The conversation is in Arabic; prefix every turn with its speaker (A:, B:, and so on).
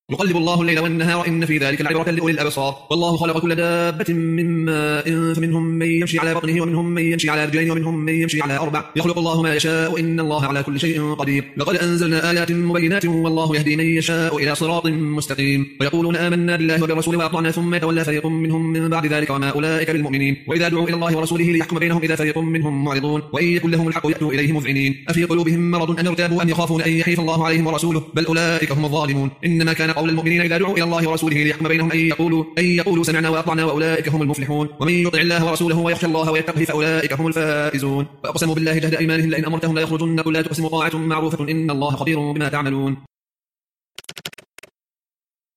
A: يقلب الله الليل والنهار إن في ذلك لعبرة لأولي الأبصار والله خلق كل دابة من ماء فمنهم من يمشي على بطنه ومنهم من يمشي على رجلين ومنهم من يمشي على أربع يخلق الله ما يشاء إن الله على كل شيء قدير لقد أنزلنا آيات مبينات والله يهدي من يشاء إلى صراط مستقيم ويقولون آمنا بالله وبرسوله وأطعنا ثم يتولى فريق منهم من بعد ذلك وما أولئك بالمؤمنين وإذا دعوا إلى الله ورسوله ليحكم بينهم إذا فريق منهم معرضون وإن يكن لهم الحق يأتوا إليه مذعنين أفي قلوبهم مرض أن ارتابوا أم يخافون أن يحيف الله عليهم ورسوله بل أولئك هم الظالمون إنما كان قول المؤمنين إذا دعوا إلى الله ورسوله ليحكم بينهم أن يقولوا سمعنا وأطعنا وأولئك هم المفلحون ومن يطع الله ورسوله ويخشى الله ويتقه فأولئك هم الفائزون وأقسموا بالله جهد أيمانهم لئن أمرتهم لا يخرجن قل لا تقسموا طاعة معروفة إن الله خبير بما تعملون